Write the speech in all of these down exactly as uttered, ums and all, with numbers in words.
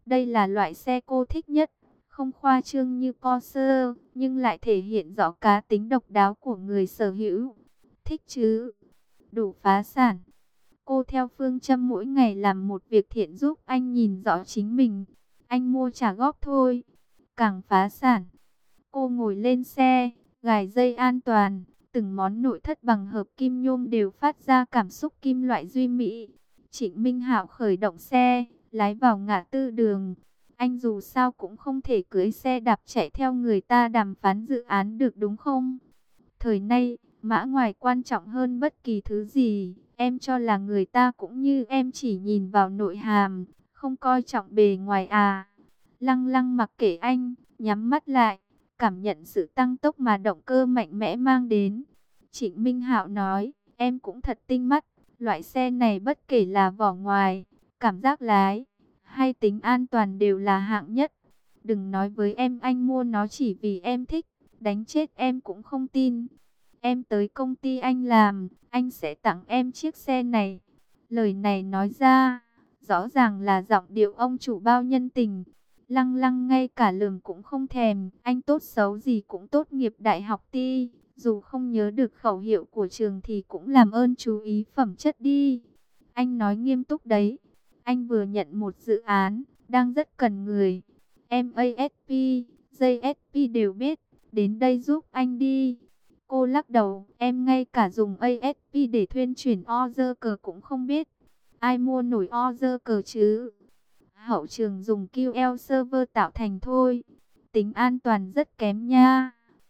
Đây là loại xe cô thích nhất, không khoa trương như Porsche, nhưng lại thể hiện rõ cá tính độc đáo của người sở hữu. Thích chứ? Đủ phá sản. Cô theo phương châm mỗi ngày làm một việc thiện giúp anh nhìn rõ chính mình. Anh mua trả góp thôi. Càng phá sản. Cô ngồi lên xe, gài dây an toàn. Từng món nội thất bằng hợp kim nhôm đều phát ra cảm xúc kim loại duy mỹ. Trịnh Minh Hạo khởi động xe, lái vào ngã tư đường. Anh dù sao cũng không thể cưới xe đạp chạy theo người ta đàm phán dự án được đúng không? Thời nay, mã ngoài quan trọng hơn bất kỳ thứ gì. Em cho là người ta cũng như em chỉ nhìn vào nội hàm, không coi trọng bề ngoài à. Lăng Lăng mặc kệ anh, nhắm mắt lại, cảm nhận sự tăng tốc mà động cơ mạnh mẽ mang đến. Trịnh Minh Hạo nói, em cũng thật tinh mắt, loại xe này bất kể là vỏ ngoài, cảm giác lái, hay tính an toàn đều là hạng nhất. Đừng nói với em anh mua nó chỉ vì em thích, đánh chết em cũng không tin. Em tới công ty anh làm, anh sẽ tặng em chiếc xe này. Lời này nói ra, rõ ràng là giọng điệu ông chủ bao nhân tình. Lăng Lăng ngay cả lườm cũng không thèm, anh tốt xấu gì cũng tốt nghiệp đại học ti, dù không nhớ được khẩu hiệu của trường thì cũng làm ơn chú ý phẩm chất đi. Anh nói nghiêm túc đấy, anh vừa nhận một dự án, đang rất cần người. Em a ét pê, gi ét pê đều biết, đến đây giúp anh đi. Cô lắc đầu, em ngay cả dùng a ét pê để thuyên chuyển order cũng không biết. Ai mua nổi order chứ? Hậu trường dùng quy eo server tạo thành thôi. Tính an toàn rất kém nha.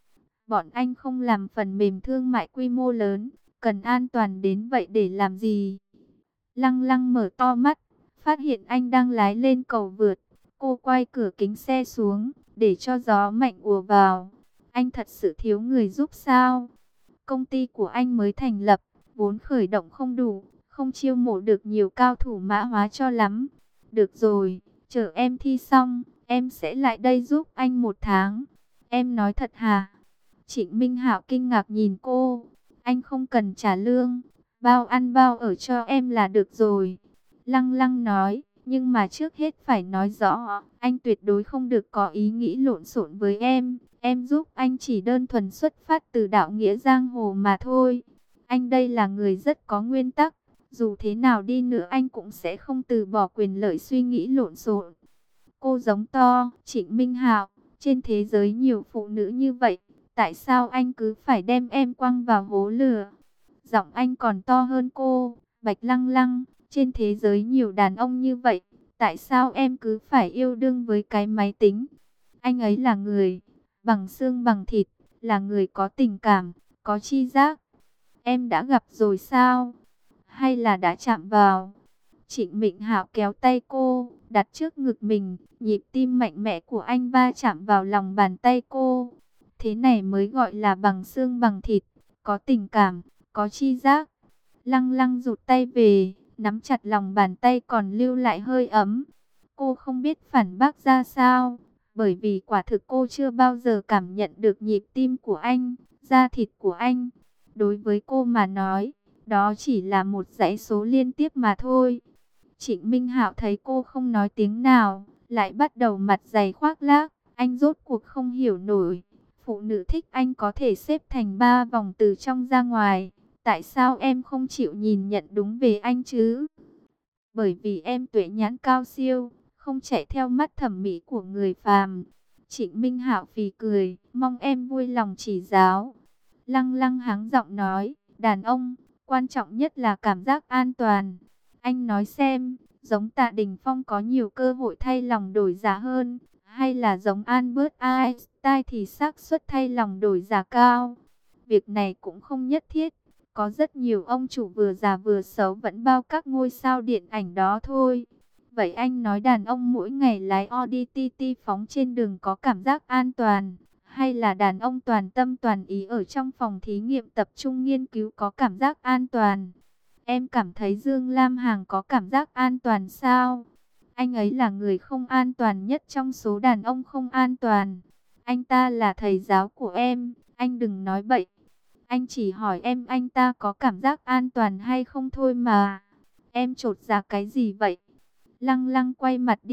Bọn anh không làm phần mềm thương mại quy mô lớn, cần an toàn đến vậy để làm gì? Lăng Lăng mở to mắt, phát hiện anh đang lái lên cầu vượt. Cô quay cửa kính xe xuống, để cho gió mạnh ùa vào. Anh thật sự thiếu người giúp sao? Công ty của anh mới thành lập, vốn khởi động không đủ, không chiêu mộ được nhiều cao thủ mã hóa cho lắm. Được rồi, chờ em thi xong, em sẽ lại đây giúp anh một tháng. Em nói thật hả? Trịnh Minh Hạo kinh ngạc nhìn cô. Anh không cần trả lương, bao ăn bao ở cho em là được rồi. Lăng Lăng nói, nhưng mà trước hết phải nói rõ, anh tuyệt đối không được có ý nghĩ lộn xộn với em. Em giúp anh chỉ đơn thuần xuất phát từ đạo nghĩa giang hồ mà thôi. Anh đây là người rất có nguyên tắc. Dù thế nào đi nữa anh cũng sẽ không từ bỏ quyền lợi suy nghĩ lộn xộn. Cô giống to, Trịnh Minh Hạo, trên thế giới nhiều phụ nữ như vậy. Tại sao anh cứ phải đem em quăng vào hố lửa? Giọng anh còn to hơn cô, Bạch Lăng Lăng, trên thế giới nhiều đàn ông như vậy. Tại sao em cứ phải yêu đương với cái máy tính? Anh ấy là người bằng xương bằng thịt, là người có tình cảm, có tri giác. Em đã gặp rồi sao? Hay là đã chạm vào? Trịnh Minh Hạo kéo tay cô, đặt trước ngực mình, nhịp tim mạnh mẽ của anh va chạm vào lòng bàn tay cô. Thế này mới gọi là bằng xương bằng thịt, có tình cảm, có tri giác. Lăng Lăng rụt tay về, nắm chặt lòng bàn tay còn lưu lại hơi ấm. Cô không biết phản bác ra sao, bởi vì quả thực cô chưa bao giờ cảm nhận được nhịp tim của anh, da thịt của anh. Đối với cô mà nói, đó chỉ là một dãy số liên tiếp mà thôi. Trịnh Minh Hạo thấy cô không nói tiếng nào, lại bắt đầu mặt dày khoác lác. Anh rốt cuộc không hiểu nổi. Phụ nữ thích anh có thể xếp thành ba vòng từ trong ra ngoài. Tại sao em không chịu nhìn nhận đúng về anh chứ? Bởi vì em tuệ nhãn cao siêu, không chạy theo mắt thẩm mỹ của người phàm. Trịnh Minh Hạo phì cười, mong em vui lòng chỉ giáo. Lăng Lăng hắng giọng nói, đàn ông, quan trọng nhất là cảm giác an toàn. Anh nói xem, giống Tạ Đình Phong có nhiều cơ hội thay lòng đổi dạ hơn, hay là giống Albert Einstein thì xác suất thay lòng đổi dạ cao? Việc này cũng không nhất thiết. Có rất nhiều ông chủ vừa già vừa xấu vẫn bao các ngôi sao điện ảnh đó thôi. Vậy anh nói đàn ông mỗi ngày lái Audi ti ti phóng trên đường có cảm giác an toàn, hay là đàn ông toàn tâm toàn ý ở trong phòng thí nghiệm tập trung nghiên cứu có cảm giác an toàn? Em cảm thấy Dương Lam Hằng có cảm giác an toàn sao? Anh ấy là người không an toàn nhất trong số đàn ông không an toàn. Anh ta là thầy giáo của em, anh đừng nói bậy. Anh chỉ hỏi em anh ta có cảm giác an toàn hay không thôi mà. Em chột dạ cái gì vậy? Lăng Lăng quay mặt đi,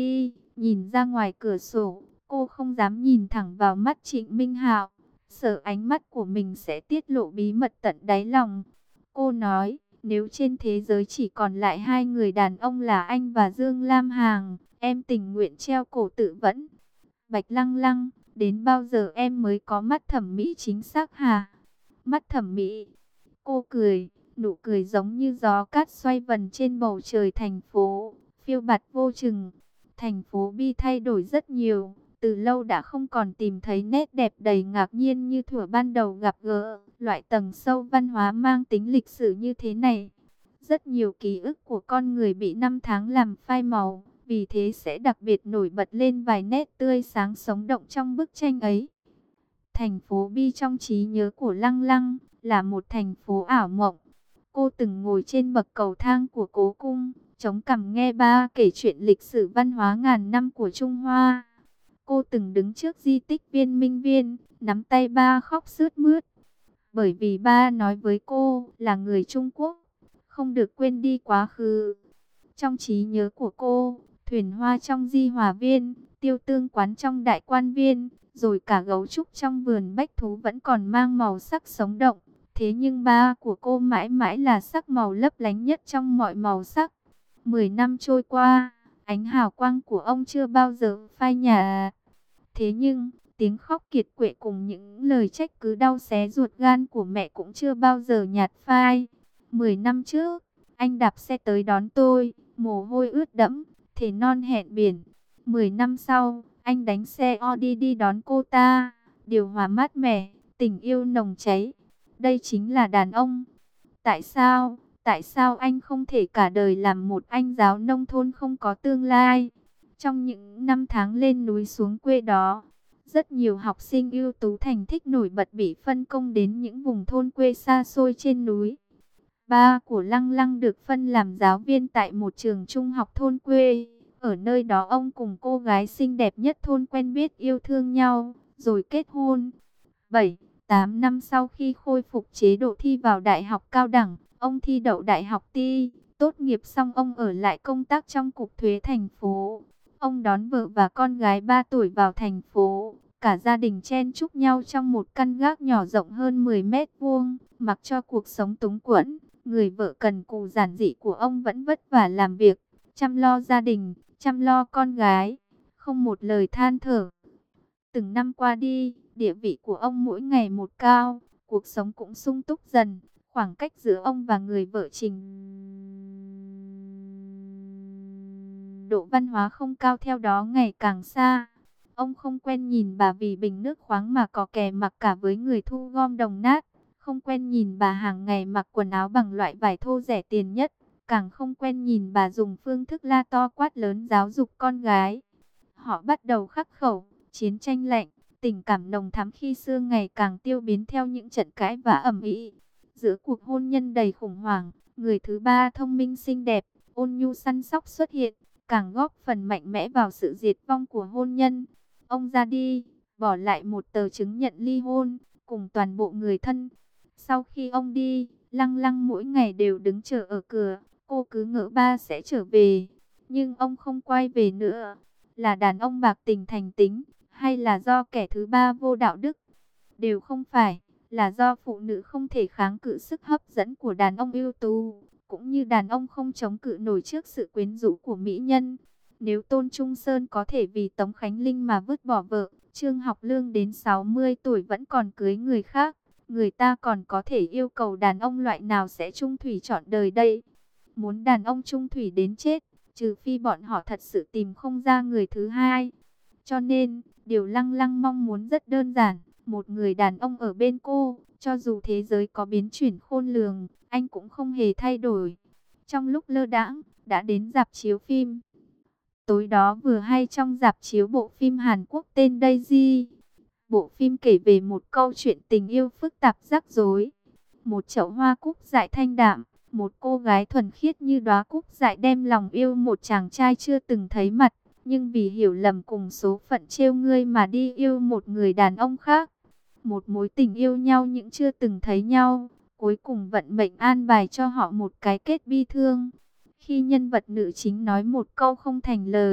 nhìn ra ngoài cửa sổ, cô không dám nhìn thẳng vào mắt Trịnh Minh Hạo, sợ ánh mắt của mình sẽ tiết lộ bí mật tận đáy lòng. Cô nói, nếu trên thế giới chỉ còn lại hai người đàn ông là anh và Dương Lam Hằng, em tình nguyện treo cổ tự vẫn. Bạch Lăng Lăng, đến bao giờ em mới có mắt thẩm mỹ chính xác hả? Mắt thẩm mỹ. Cô cười, nụ cười giống như gió cát xoay vần trên bầu trời thành phố, phiêu bạt vô chừng. Thành phố Bi thay đổi rất nhiều, từ lâu đã không còn tìm thấy nét đẹp đầy ngạc nhiên như thuở ban đầu gặp gỡ, loại tầng sâu văn hóa mang tính lịch sử như thế này. Rất nhiều ký ức của con người bị năm tháng làm phai màu, vì thế sẽ đặc biệt nổi bật lên vài nét tươi sáng sống động trong bức tranh ấy. Thành phố Bi trong trí nhớ của Lăng Lăng là một thành phố ảo mộng. Cô từng ngồi trên bậc cầu thang của cố cung, chống cằm nghe ba kể chuyện lịch sử văn hóa ngàn năm của Trung Hoa. Cô từng đứng trước di tích Viên Minh Viên, nắm tay ba khóc sướt mướt. Bởi vì ba nói với cô là người Trung Quốc, không được quên đi quá khứ. Trong trí nhớ của cô, thuyền hoa trong Di Hòa Viên, tiêu tương quán trong Đại Quan Viên, rồi cả gấu trúc trong vườn bách thú vẫn còn mang màu sắc sống động. Thế nhưng ba của cô mãi mãi là sắc màu lấp lánh nhất trong mọi màu sắc. Mười năm trôi qua, ánh hào quang của ông chưa bao giờ phai nhạt. Thế nhưng, tiếng khóc kiệt quệ cùng những lời trách cứ đau xé ruột gan của mẹ cũng chưa bao giờ nhạt phai. Mười năm trước, anh đạp xe tới đón tôi, mồ hôi ướt đẫm, thể non hẹn biển. Mười năm sau, anh đánh xe Audi đi đón cô ta, điều hòa mát mẻ, tình yêu nồng cháy. Đây chính là đàn ông. Tại sao, tại sao anh không thể cả đời làm một anh giáo nông thôn không có tương lai? Trong những năm tháng lên núi xuống quê đó, rất nhiều học sinh ưu tú thành tích nổi bật bị phân công đến những vùng thôn quê xa xôi trên núi. Ba của Lăng Lăng được phân làm giáo viên tại một trường trung học thôn quê. Ở nơi đó ông cùng cô gái xinh đẹp nhất thôn quen biết yêu thương nhau, rồi kết hôn. bảy, tám năm sau khi khôi phục chế độ thi vào đại học cao đẳng, ông thi đậu đại học Ti. Tốt nghiệp xong ông ở lại công tác trong cục thuế thành phố. Ông đón vợ và con gái ba tuổi vào thành phố. Cả gia đình chen chúc nhau trong một căn gác nhỏ rộng hơn mười mét vuông, mặc cho cuộc sống túng quẫn. Người vợ cần cù giản dị của ông vẫn vất vả làm việc, chăm lo gia đình, chăm lo con gái, không một lời than thở. Từng năm qua đi, địa vị của ông mỗi ngày một cao, cuộc sống cũng sung túc dần, khoảng cách giữa ông và người vợ trình độ văn hóa không cao theo đó ngày càng xa. Ông không quen nhìn bà vì bình nước khoáng mà có kè mặc cả với người thu gom đồng nát. Không quen nhìn bà hàng ngày mặc quần áo bằng loại vải thô rẻ tiền nhất. Càng không quen nhìn bà dùng phương thức la to quát lớn giáo dục con gái. Họ bắt đầu khắc khẩu, chiến tranh lạnh, tình cảm nồng thắm khi xưa ngày càng tiêu biến theo những trận cãi vã ầm ĩ. Giữa cuộc hôn nhân đầy khủng hoảng, người thứ ba thông minh xinh đẹp, ôn nhu săn sóc xuất hiện, càng góp phần mạnh mẽ vào sự diệt vong của hôn nhân. Ông ra đi, bỏ lại một tờ chứng nhận ly hôn, cùng toàn bộ người thân. Sau khi ông đi, Lăng Lăng mỗi ngày đều đứng chờ ở cửa, cô cứ ngỡ ba sẽ trở về. Nhưng ông không quay về nữa. Là đàn ông bạc tình thành tính, hay là do kẻ thứ ba vô đạo đức? Đều không phải, là do phụ nữ không thể kháng cự sức hấp dẫn của đàn ông ưu tú, cũng như đàn ông không chống cự nổi trước sự quyến rũ của mỹ nhân. Nếu Tôn Trung Sơn có thể vì Tống Khánh Linh mà vứt bỏ vợ, Trương Học Lương đến sáu mươi tuổi vẫn còn cưới người khác, người ta còn có thể yêu cầu đàn ông loại nào sẽ chung thủy trọn đời đây? Muốn đàn ông chung thủy đến chết, trừ phi bọn họ thật sự tìm không ra người thứ hai. Cho nên, điều Lăng Lăng mong muốn rất đơn giản, một người đàn ông ở bên cô, cho dù thế giới có biến chuyển khôn lường, anh cũng không hề thay đổi. Trong lúc lơ đãng, đã đến rạp chiếu phim. Tối đó vừa hay trong rạp chiếu bộ phim Hàn Quốc tên Daisy. Bộ phim kể về một câu chuyện tình yêu phức tạp rắc rối. Một chậu hoa cúc dại thanh đạm, một cô gái thuần khiết như đóa cúc dại đem lòng yêu một chàng trai chưa từng thấy mặt, nhưng vì hiểu lầm cùng số phận trêu ngươi mà đi yêu một người đàn ông khác. Một mối tình yêu nhau những chưa từng thấy nhau, cuối cùng vận mệnh an bài cho họ một cái kết bi thương. Khi nhân vật nữ chính nói một câu không thành lời,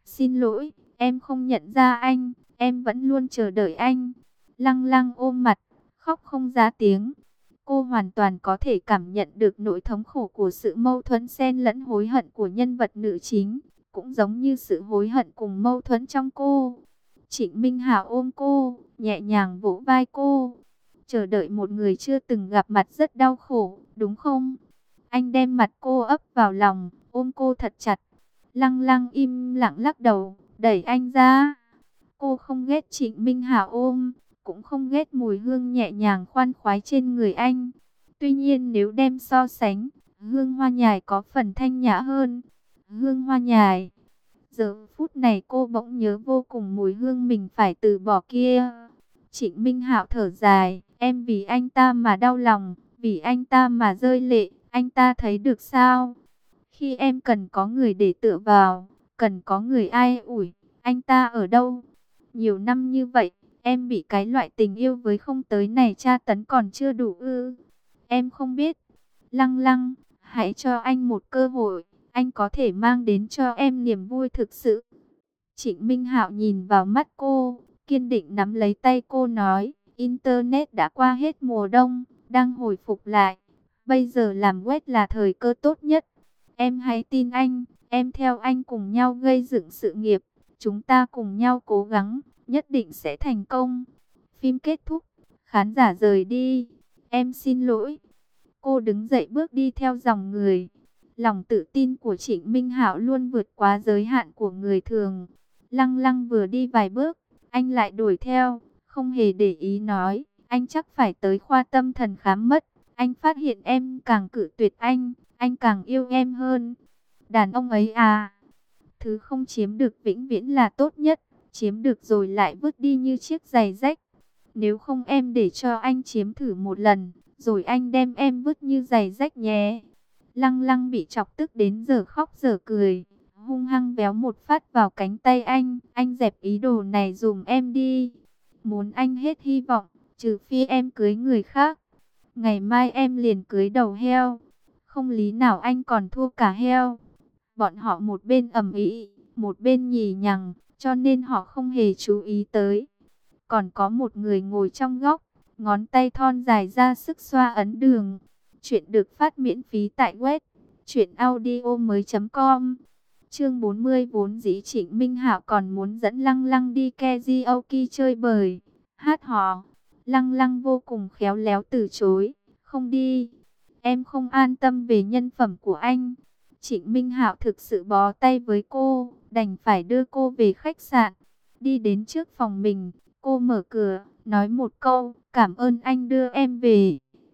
Xin lỗi, em không nhận ra anh, em vẫn luôn chờ đợi anh. Lăng Lăng ôm mặt, khóc không ra tiếng. Cô hoàn toàn có thể cảm nhận được nỗi thống khổ của sự mâu thuẫn xen lẫn hối hận của nhân vật nữ chính, cũng giống như sự hối hận cùng mâu thuẫn trong cô. Trịnh Minh Hạo ôm cô, nhẹ nhàng vỗ vai cô. Chờ đợi một người chưa từng gặp mặt rất đau khổ, đúng không? Anh đem mặt cô ấp vào lòng, ôm cô thật chặt. Lăng Lăng im lặng lắc đầu, đẩy anh ra. Cô không ghét Trịnh Minh Hạo ôm, cũng không ghét mùi hương nhẹ nhàng khoan khoái trên người anh. Tuy nhiên nếu đem so sánh, hương hoa nhài có phần thanh nhã hơn. Hương hoa nhài. Giờ phút này cô bỗng nhớ vô cùng mùi hương mình phải từ bỏ kia. Trịnh Minh Hạo thở dài, em vì anh ta mà đau lòng, vì anh ta mà rơi lệ, anh ta thấy được sao? Khi em cần có người để tựa vào, cần có người ai ủi, anh ta ở đâu? Nhiều năm như vậy, em bị cái loại tình yêu với không tới này tra tấn còn chưa đủ ư? Em không biết. Lăng Lăng, hãy cho anh một cơ hội, anh có thể mang đến cho em niềm vui thực sự. Trịnh Minh Hạo nhìn vào mắt cô, kiên định nắm lấy tay cô nói, Internet đã qua hết mùa đông, đang hồi phục lại. Bây giờ làm web là thời cơ tốt nhất. Em hãy tin anh, em theo anh cùng nhau gây dựng sự nghiệp. Chúng ta cùng nhau cố gắng, nhất định sẽ thành công. Phim kết thúc, khán giả rời đi. Em xin lỗi. Cô đứng dậy bước đi theo dòng người. Lòng tự tin của Trịnh Minh Hạo luôn vượt quá giới hạn của người thường. Lăng Lăng vừa đi vài bước, anh lại đuổi theo, không hề để ý nói, anh chắc phải tới khoa tâm thần khám mất. Anh phát hiện em càng cự tuyệt anh, anh càng yêu em hơn. Đàn ông ấy à, thứ không chiếm được vĩnh viễn là tốt nhất, chiếm được rồi lại vứt đi như chiếc giày rách. Nếu không em để cho anh chiếm thử một lần, rồi anh đem em vứt như giày rách nhé. Lăng Lăng bị chọc tức đến giờ khóc giờ cười, hung hăng véo một phát vào cánh tay anh. Anh dẹp ý đồ này dùm em đi. Muốn anh hết hy vọng, trừ phi em cưới người khác. Ngày mai em liền cưới đầu heo. Không lý nào anh còn thua cả heo. Bọn họ một bên ầm ĩ, một bên nhì nhằng, cho nên họ không hề chú ý tới. Còn có một người ngồi trong góc, ngón tay thon dài ra sức xoa ấn đường. Chuyện được phát miễn phí tại web truyện audio mới chấm com. Chương bốn mươi, vốn dĩ Trịnh Minh Hạo còn muốn dẫn Lăng Lăng đi karaoke chơi bời, hát hò. Lăng Lăng vô cùng khéo léo từ chối, không đi. Em không an tâm về nhân phẩm của anh. Trịnh Minh Hạo thực sự bó tay với cô, đành phải đưa cô về khách sạn. Đi đến trước phòng mình, cô mở cửa, nói một câu, cảm ơn anh đưa em về.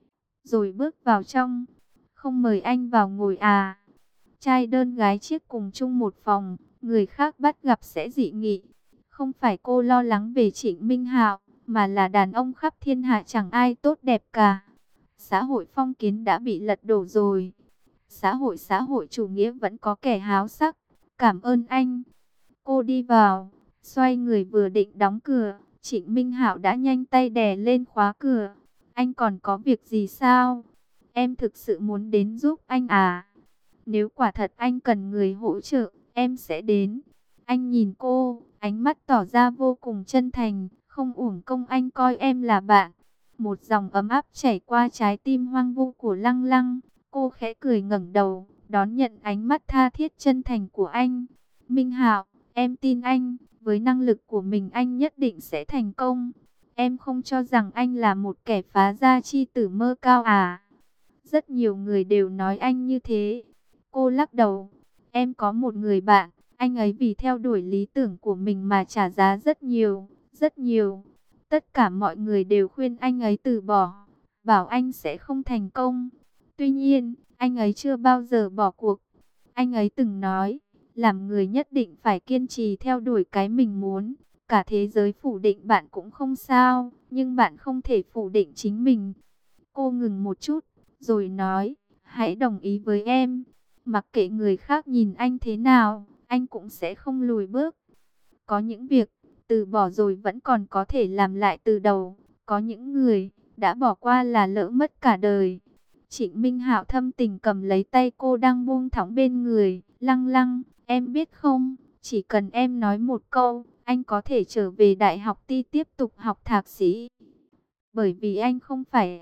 Rồi bước vào trong, không mời anh vào ngồi à. Trai đơn gái chiếc cùng chung một phòng, người khác bắt gặp sẽ dị nghị. Không phải cô lo lắng về Trịnh Minh Hạo, mà là đàn ông khắp thiên hạ chẳng ai tốt đẹp cả. Xã hội phong kiến đã bị lật đổ rồi. Xã hội xã hội chủ nghĩa vẫn có kẻ háo sắc. Cảm ơn anh. Cô đi vào, xoay người vừa định đóng cửa, Trịnh Minh Hạo đã nhanh tay đè lên khóa cửa. Anh còn có việc gì sao? Em thực sự muốn đến giúp anh à? Nếu quả thật anh cần người hỗ trợ, em sẽ đến. Anh nhìn cô, ánh mắt tỏ ra vô cùng chân thành, không uổng công anh coi em là bạn. Một dòng ấm áp chảy qua trái tim hoang vu của Lăng Lăng. Cô khẽ cười ngẩng đầu, đón nhận ánh mắt tha thiết chân thành của anh. Minh Hạo, em tin anh, với năng lực của mình anh nhất định sẽ thành công. Em không cho rằng anh là một kẻ phá gia chi tử mơ cao à? Rất nhiều người đều nói anh như thế. Cô lắc đầu. Em có một người bạn, anh ấy vì theo đuổi lý tưởng của mình mà trả giá rất nhiều, rất nhiều. Tất cả mọi người đều khuyên anh ấy từ bỏ, bảo anh sẽ không thành công. Tuy nhiên, anh ấy chưa bao giờ bỏ cuộc. Anh ấy từng nói, làm người nhất định phải kiên trì theo đuổi cái mình muốn. Cả thế giới phủ định bạn cũng không sao, nhưng bạn không thể phủ định chính mình. Cô ngừng một chút, rồi nói, hãy đồng ý với em. Mặc kệ người khác nhìn anh thế nào, anh cũng sẽ không lùi bước. Có những việc, từ bỏ rồi vẫn còn có thể làm lại từ đầu. Có những người, đã bỏ qua là lỡ mất cả đời. Trịnh Minh Hạo thâm tình cầm lấy tay cô đang buông thõng bên người. Lăng Lăng, em biết không, Chỉ cần em nói một câu, anh có thể trở về Đại học Ti tiếp tục học thạc sĩ. Bởi vì anh không phải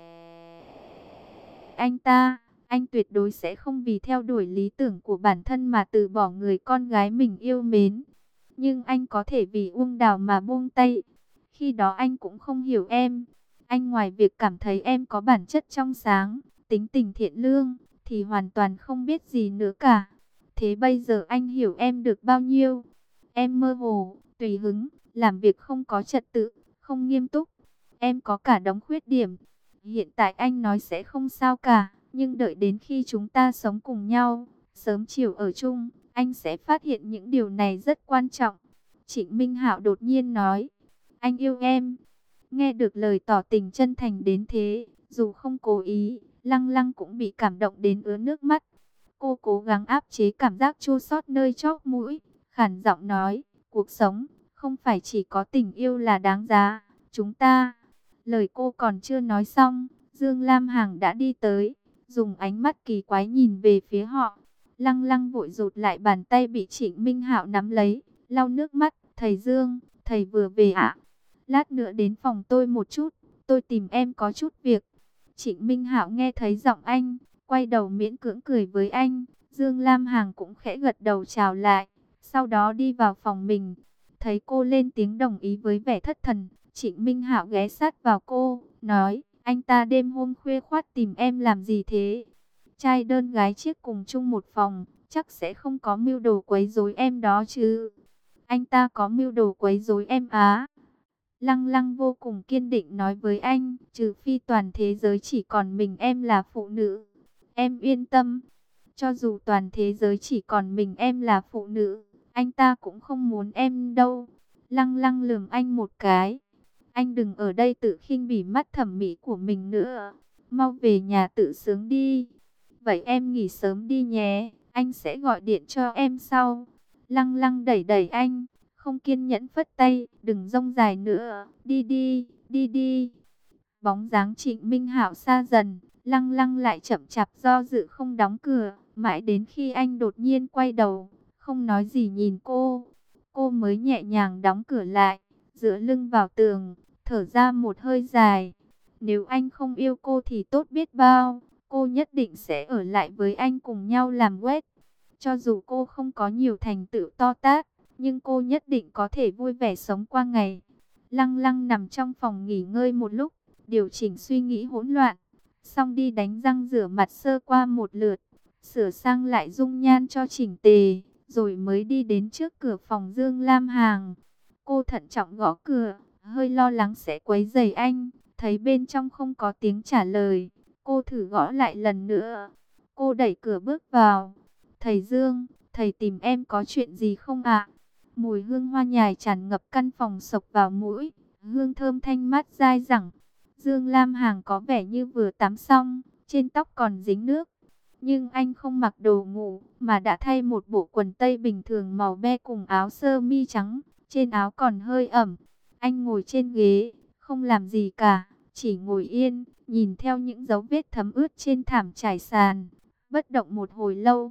anh ta, anh tuyệt đối sẽ không vì theo đuổi lý tưởng của bản thân mà từ bỏ người con gái mình yêu mến. Nhưng anh có thể vì Uông Đào mà buông tay. Khi đó anh cũng không hiểu em. Anh ngoài việc cảm thấy em có bản chất trong sáng, tính tình thiện lương, thì hoàn toàn không biết gì nữa cả. Thế bây giờ anh hiểu em được bao nhiêu? Em mơ hồ, tùy hứng, làm việc không có trật tự, không nghiêm túc. Em có cả đống khuyết điểm. Hiện tại anh nói sẽ không sao cả, nhưng đợi đến khi chúng ta sống cùng nhau, sớm chiều ở chung, anh sẽ phát hiện những điều này rất quan trọng. Trịnh Minh Hạo đột nhiên nói, anh yêu em. Nghe được lời tỏ tình chân thành đến thế, dù không cố ý, Lăng Lăng cũng bị cảm động đến ứa nước mắt. Cô cố gắng áp chế cảm giác chua xót nơi chóp mũi, khản giọng nói, cuộc sống không phải chỉ có tình yêu là đáng giá, chúng ta. Lời cô còn chưa nói xong, Dương Lam Hằng đã đi tới, dùng ánh mắt kỳ quái nhìn về phía họ. Lăng Lăng vội rụt lại bàn tay bị Trịnh Minh Hạo nắm lấy, lau nước mắt, "Thầy Dương, thầy vừa về ạ?" "Lát nữa đến phòng tôi một chút, tôi tìm em có chút việc." Trịnh Minh Hạo nghe thấy giọng anh, quay đầu miễn cưỡng cười với anh. Dương Lam Hằng cũng khẽ gật đầu chào lại, sau đó đi vào phòng mình. Thấy cô lên tiếng đồng ý với vẻ thất thần, Trịnh Minh Hạo ghé sát vào cô, nói, anh ta đêm hôm khuya khoắt tìm em làm gì thế? Trai đơn gái chiếc cùng chung một phòng, chắc sẽ không có mưu đồ quấy rối em đó chứ? Anh ta có mưu đồ quấy rối em á? Lăng Lăng vô cùng kiên định nói với anh, trừ phi toàn thế giới chỉ còn mình em là phụ nữ. Em yên tâm, cho dù toàn thế giới chỉ còn mình em là phụ nữ, anh ta cũng không muốn em đâu. Lăng Lăng lườm anh một cái. Anh đừng ở đây tự khinh bỉ mắt thẩm mỹ của mình nữa. Mau về nhà tự sướng đi. Vậy em nghỉ sớm đi nhé. Anh sẽ gọi điện cho em sau. Lăng Lăng đẩy đẩy anh, không kiên nhẫn phất tay. Đừng rông dài nữa. Đi đi, đi đi. Bóng dáng Trịnh Minh Hạo xa dần. Lăng Lăng lại chậm chạp do dự không đóng cửa. Mãi đến khi anh đột nhiên quay đầu, không nói gì nhìn cô, cô mới nhẹ nhàng đóng cửa lại, dựa lưng vào tường, thở ra một hơi dài. Nếu anh không yêu cô thì tốt biết bao, cô nhất định sẽ ở lại với anh cùng nhau làm quét. Cho dù cô không có nhiều thành tựu to tát, nhưng cô nhất định có thể vui vẻ sống qua ngày. Lăng Lăng nằm trong phòng nghỉ ngơi một lúc, điều chỉnh suy nghĩ hỗn loạn, xong đi đánh răng rửa mặt sơ qua một lượt, sửa sang lại dung nhan cho chỉnh tề, rồi mới đi đến trước cửa phòng Dương Lam Hằng. Cô thận trọng gõ cửa, hơi lo lắng sẽ quấy rầy anh, thấy bên trong không có tiếng trả lời, cô thử gõ lại lần nữa. Cô đẩy cửa bước vào. "Thầy Dương, thầy tìm em có chuyện gì không ạ?" Mùi hương hoa nhài tràn ngập căn phòng xộc vào mũi, hương thơm thanh mát dai dẳng. Dương Lam Hằng có vẻ như vừa tắm xong, trên tóc còn dính nước. Nhưng anh không mặc đồ ngủ, mà đã thay một bộ quần tây bình thường màu be cùng áo sơ mi trắng, trên áo còn hơi ẩm. Anh ngồi trên ghế, không làm gì cả, chỉ ngồi yên, nhìn theo những dấu vết thấm ướt trên thảm trải sàn, bất động một hồi lâu.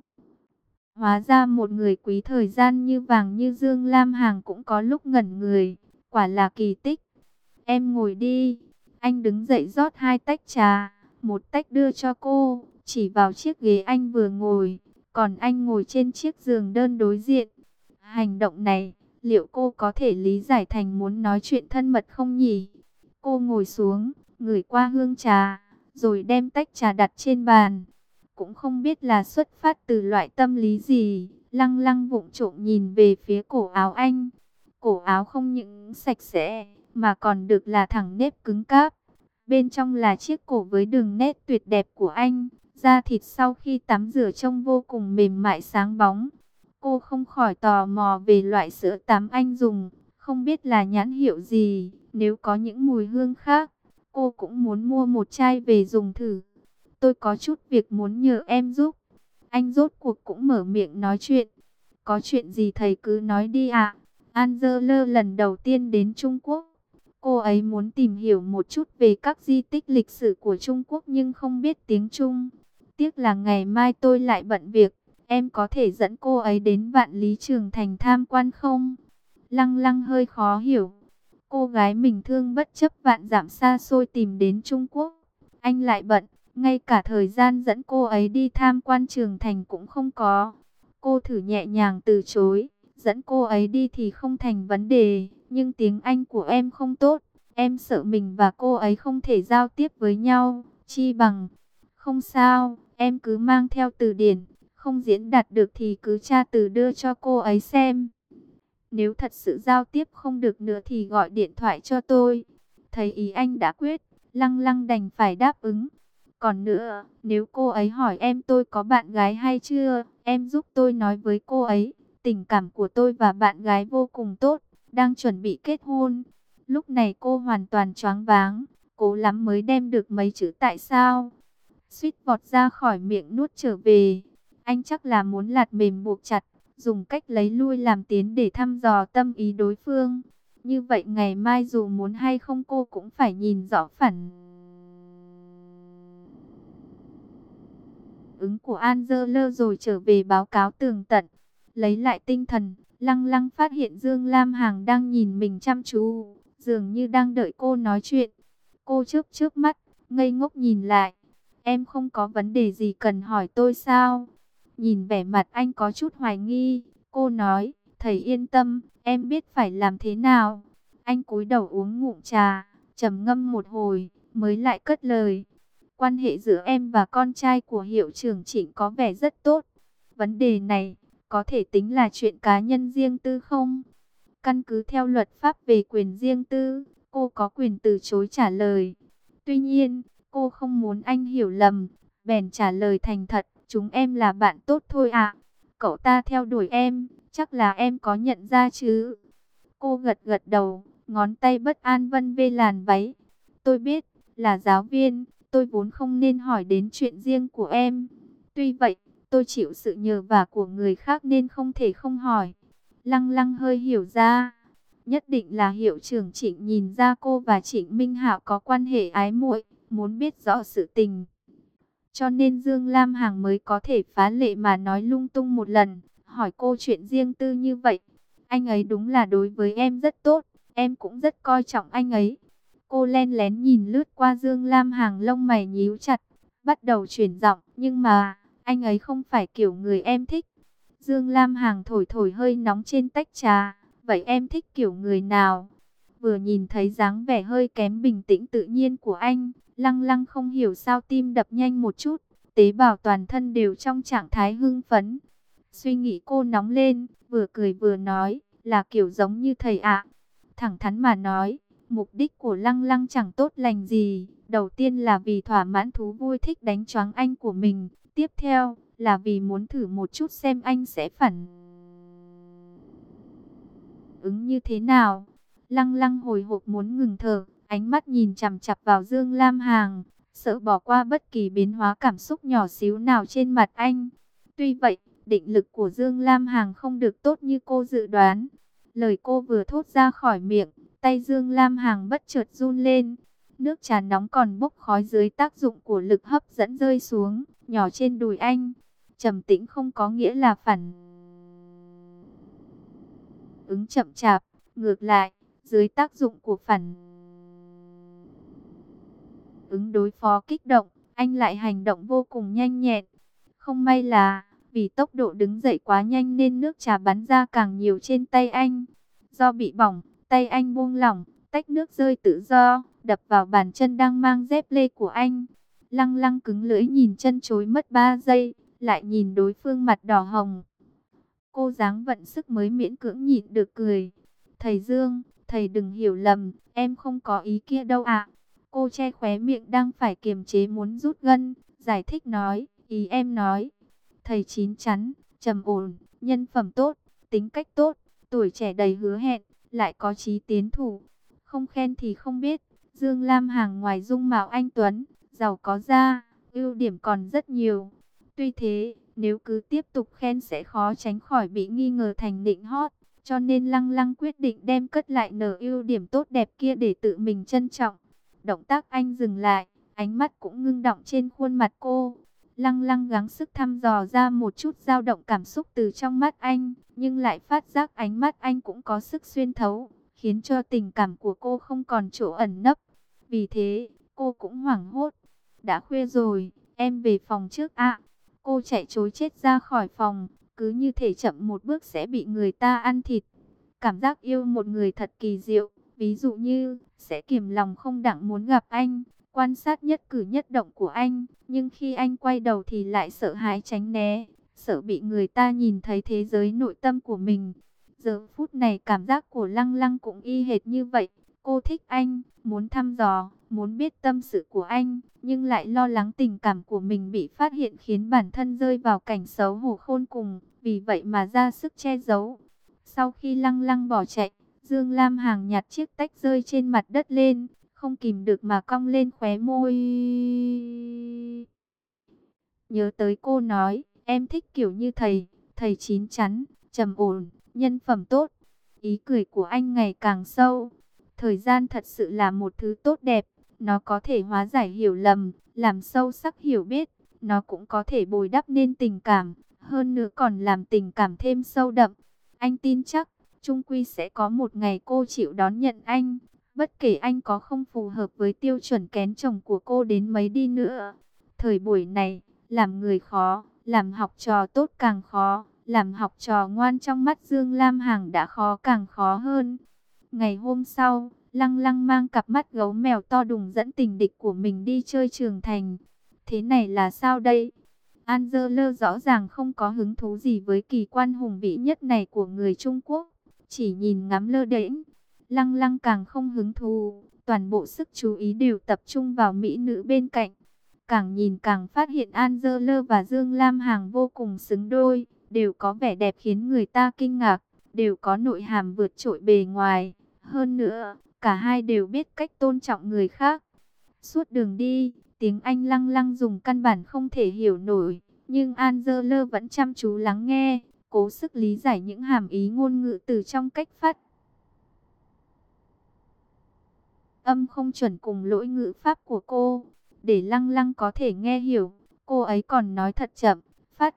Hóa ra một người quý thời gian như vàng như Dương Lam Hằng cũng có lúc ngẩn người, quả là kỳ tích. "Em ngồi đi." Anh đứng dậy rót hai tách trà, một tách đưa cho cô, chỉ vào chiếc ghế anh vừa ngồi, còn anh ngồi trên chiếc giường đơn đối diện. Hành động này, liệu cô có thể lý giải thành muốn nói chuyện thân mật không nhỉ? Cô ngồi xuống, ngửi qua hương trà, rồi đem tách trà đặt trên bàn. Cũng không biết là xuất phát từ loại tâm lý gì, Lăng Lăng vụng trộm nhìn về phía cổ áo anh. Cổ áo không những sạch sẽ, mà còn được là thẳng nếp cứng cáp. Bên trong là chiếc cổ với đường nét tuyệt đẹp của anh. Da thịt sau khi tắm rửa trông vô cùng mềm mại sáng bóng. Cô không khỏi tò mò về loại sữa tắm anh dùng, không biết là nhãn hiệu gì. Nếu có những mùi hương khác, cô cũng muốn mua một chai về dùng thử. "Tôi có chút việc muốn nhờ em giúp." Anh rốt cuộc cũng mở miệng nói chuyện. "Có chuyện gì thầy cứ nói đi ạ." Angela lần đầu tiên đến Trung Quốc. Cô ấy muốn tìm hiểu một chút về các di tích lịch sử của Trung Quốc nhưng không biết tiếng Trung. Tiếc là ngày mai tôi lại bận việc, em có thể dẫn cô ấy đến Vạn Lý Trường Thành tham quan không? Lăng Lăng hơi khó hiểu. Cô gái mình thương bất chấp vạn dặm xa xôi tìm đến Trung Quốc. Anh lại bận, ngay cả thời gian dẫn cô ấy đi tham quan Trường Thành cũng không có. Cô thử nhẹ nhàng từ chối, dẫn cô ấy đi thì không thành vấn đề, nhưng tiếng Anh của em không tốt. Em sợ mình và cô ấy không thể giao tiếp với nhau, chi bằng. Không sao, em cứ mang theo từ điển, không diễn đạt được thì cứ tra từ đưa cho cô ấy xem. Nếu thật sự giao tiếp không được nữa thì gọi điện thoại cho tôi. Thấy ý anh đã quyết, Lăng Lăng đành phải đáp ứng. Còn nữa, nếu cô ấy hỏi em tôi có bạn gái hay chưa, em giúp tôi nói với cô ấy. Tình cảm của tôi và bạn gái vô cùng tốt, đang chuẩn bị kết hôn. Lúc này cô hoàn toàn choáng váng, cố lắm mới đem được mấy chữ tại sao. Suýt vọt ra khỏi miệng nuốt trở về. Anh chắc là muốn lạt mềm buộc chặt, dùng cách lấy lui làm tiến để thăm dò tâm ý đối phương. Như vậy ngày mai dù muốn hay không cô cũng phải nhìn rõ phản ứng của Angela rồi trở về báo cáo tường tận. Lấy lại tinh thần, Lăng Lăng phát hiện Dương Lam Hằng đang nhìn mình chăm chú, dường như đang đợi cô nói chuyện. Cô chớp chớp mắt, ngây ngốc nhìn lại. Em không có vấn đề gì cần hỏi tôi sao? Nhìn vẻ mặt anh có chút hoài nghi, cô nói, thầy yên tâm, em biết phải làm thế nào. Anh cúi đầu uống ngụm trà, trầm ngâm một hồi, mới lại cất lời. Quan hệ giữa em và con trai của hiệu trưởng Trịnh có vẻ rất tốt. Vấn đề này, có thể tính là chuyện cá nhân riêng tư không? Căn cứ theo luật pháp về quyền riêng tư, cô có quyền từ chối trả lời. Tuy nhiên, cô không muốn anh hiểu lầm, bèn trả lời thành thật, chúng em là bạn tốt thôi ạ. Cậu ta theo đuổi em, chắc là em có nhận ra chứ? Cô gật gật đầu, ngón tay bất an vân vê làn váy. Tôi biết, là giáo viên, tôi vốn không nên hỏi đến chuyện riêng của em. Tuy vậy, tôi chịu sự nhờ vả của người khác nên không thể không hỏi. Lăng Lăng hơi hiểu ra. Nhất định là hiệu trưởng Trịnh nhìn ra cô và Trịnh Minh Hạo có quan hệ ái muội, muốn biết rõ sự tình. Cho nên Dương Lam Hằng mới có thể phá lệ mà nói lung tung một lần, hỏi cô chuyện riêng tư như vậy. Anh ấy đúng là đối với em rất tốt, em cũng rất coi trọng anh ấy. Cô len lén nhìn lướt qua Dương Lam Hằng, lông mày nhíu chặt, bắt đầu chuyển giọng, nhưng mà anh ấy không phải kiểu người em thích. Dương Lam Hằng thổi thổi hơi nóng trên tách trà, vậy em thích kiểu người nào? Vừa nhìn thấy dáng vẻ hơi kém bình tĩnh tự nhiên của anh, Lăng Lăng không hiểu sao tim đập nhanh một chút, tế bào toàn thân đều trong trạng thái hưng phấn. Suy nghĩ cô nóng lên, vừa cười vừa nói, là kiểu giống như thầy ạ. Thẳng thắn mà nói, mục đích của Lăng Lăng chẳng tốt lành gì. Đầu tiên là vì thỏa mãn thú vui thích đánh choáng anh của mình. Tiếp theo là vì muốn thử một chút xem anh sẽ phản ứng như thế nào. Lăng Lăng hồi hộp muốn ngừng thở, ánh mắt nhìn chằm chằm vào Dương Lam Hằng, sợ bỏ qua bất kỳ biến hóa cảm xúc nhỏ xíu nào trên mặt anh. Tuy vậy, định lực của Dương Lam Hằng không được tốt như cô dự đoán. Lời cô vừa thốt ra khỏi miệng, tay Dương Lam Hằng bất chợt run lên. Nước trà nóng còn bốc khói dưới tác dụng của lực hấp dẫn rơi xuống, nhỏ trên đùi anh. Trầm tĩnh không có nghĩa là phản ứng chậm chạp, ngược lại, dưới tác dụng của phản ứng đối phó kích động, anh lại hành động vô cùng nhanh nhẹn. Không may là, vì tốc độ đứng dậy quá nhanh nên nước trà bắn ra càng nhiều trên tay anh. Do bị bỏng, tay anh buông lỏng, tách nước rơi tự do, đập vào bàn chân đang mang dép lê của anh. Lăng Lăng cứng lưỡi nhìn chân chối mất ba giây, lại nhìn đối phương mặt đỏ hồng. Cô dáng vận sức mới miễn cưỡng nhịn được cười. Thầy Dương, thầy đừng hiểu lầm, em không có ý kia đâu ạ. Cô che khóe miệng đang phải kiềm chế muốn rút gân, giải thích nói, ý em nói. Thầy chín chắn, trầm ổn, nhân phẩm tốt, tính cách tốt, tuổi trẻ đầy hứa hẹn, lại có chí tiến thủ. Không khen thì không biết, Dương Lam Hằng ngoài dung mạo anh tuấn, giàu có ra, ưu điểm còn rất nhiều. Tuy thế, nếu cứ tiếp tục khen sẽ khó tránh khỏi bị nghi ngờ thành nịnh hót. Cho nên Lăng Lăng quyết định đem cất lại nở ưu điểm tốt đẹp kia để tự mình trân trọng. Động tác anh dừng lại, ánh mắt cũng ngưng đọng trên khuôn mặt cô. Lăng Lăng gắng sức thăm dò ra một chút dao động cảm xúc từ trong mắt anh, nhưng lại phát giác ánh mắt anh cũng có sức xuyên thấu, khiến cho tình cảm của cô không còn chỗ ẩn nấp. Vì thế, cô cũng hoảng hốt. Đã khuya rồi, em về phòng trước ạ. Cô chạy trối chết ra khỏi phòng, cứ như thể chậm một bước sẽ bị người ta ăn thịt. Cảm giác yêu một người thật kỳ diệu, ví dụ như sẽ kiềm lòng không đặng muốn gặp anh, quan sát nhất cử nhất động của anh, nhưng khi anh quay đầu thì lại sợ hãi tránh né, sợ bị người ta nhìn thấy thế giới nội tâm của mình. Giờ phút này cảm giác của Lăng Lăng cũng y hệt như vậy. Cô thích anh, muốn thăm dò, muốn biết tâm sự của anh, nhưng lại lo lắng tình cảm của mình bị phát hiện khiến bản thân rơi vào cảnh xấu hổ khôn cùng, vì vậy mà ra sức che giấu. Sau khi Lăng Lăng bỏ chạy, Dương Lam Hằng nhặt chiếc tách rơi trên mặt đất lên, không kìm được mà cong lên khóe môi. Nhớ tới cô nói, em thích kiểu như thầy, thầy chín chắn, trầm ổn, nhân phẩm tốt. Ý cười của anh ngày càng sâu. Thời gian thật sự là một thứ tốt đẹp, nó có thể hóa giải hiểu lầm, làm sâu sắc hiểu biết, nó cũng có thể bồi đắp nên tình cảm, hơn nữa còn làm tình cảm thêm sâu đậm. Anh tin chắc, chung quy sẽ có một ngày cô chịu đón nhận anh, bất kể anh có không phù hợp với tiêu chuẩn kén chồng của cô đến mấy đi nữa. Thời buổi này, làm người khó, làm học trò tốt càng khó, làm học trò ngoan trong mắt Dương Lam Hằng đã khó càng khó hơn. Ngày hôm sau, Lăng Lăng mang cặp mắt gấu mèo to đùng dẫn tình địch của mình đi chơi Trường Thành. Thế này là sao đây? Angela rõ ràng không có hứng thú gì với kỳ quan hùng vĩ nhất này của người Trung Quốc, chỉ nhìn ngắm lơ đễnh. Lăng Lăng càng không hứng thú, toàn bộ sức chú ý đều tập trung vào mỹ nữ bên cạnh. Càng nhìn càng phát hiện Angela và Dương Lam Hằng vô cùng xứng đôi, đều có vẻ đẹp khiến người ta kinh ngạc, đều có nội hàm vượt trội bề ngoài. Hơn nữa, cả hai đều biết cách tôn trọng người khác. Suốt đường đi, tiếng Anh Lăng Lăng dùng căn bản không thể hiểu nổi, nhưng Angela vẫn chăm chú lắng nghe, cố sức lý giải những hàm ý ngôn ngữ từ trong cách phát âm không chuẩn cùng lỗi ngữ pháp của cô. Để Lăng Lăng có thể nghe hiểu, cô ấy còn nói thật chậm, phát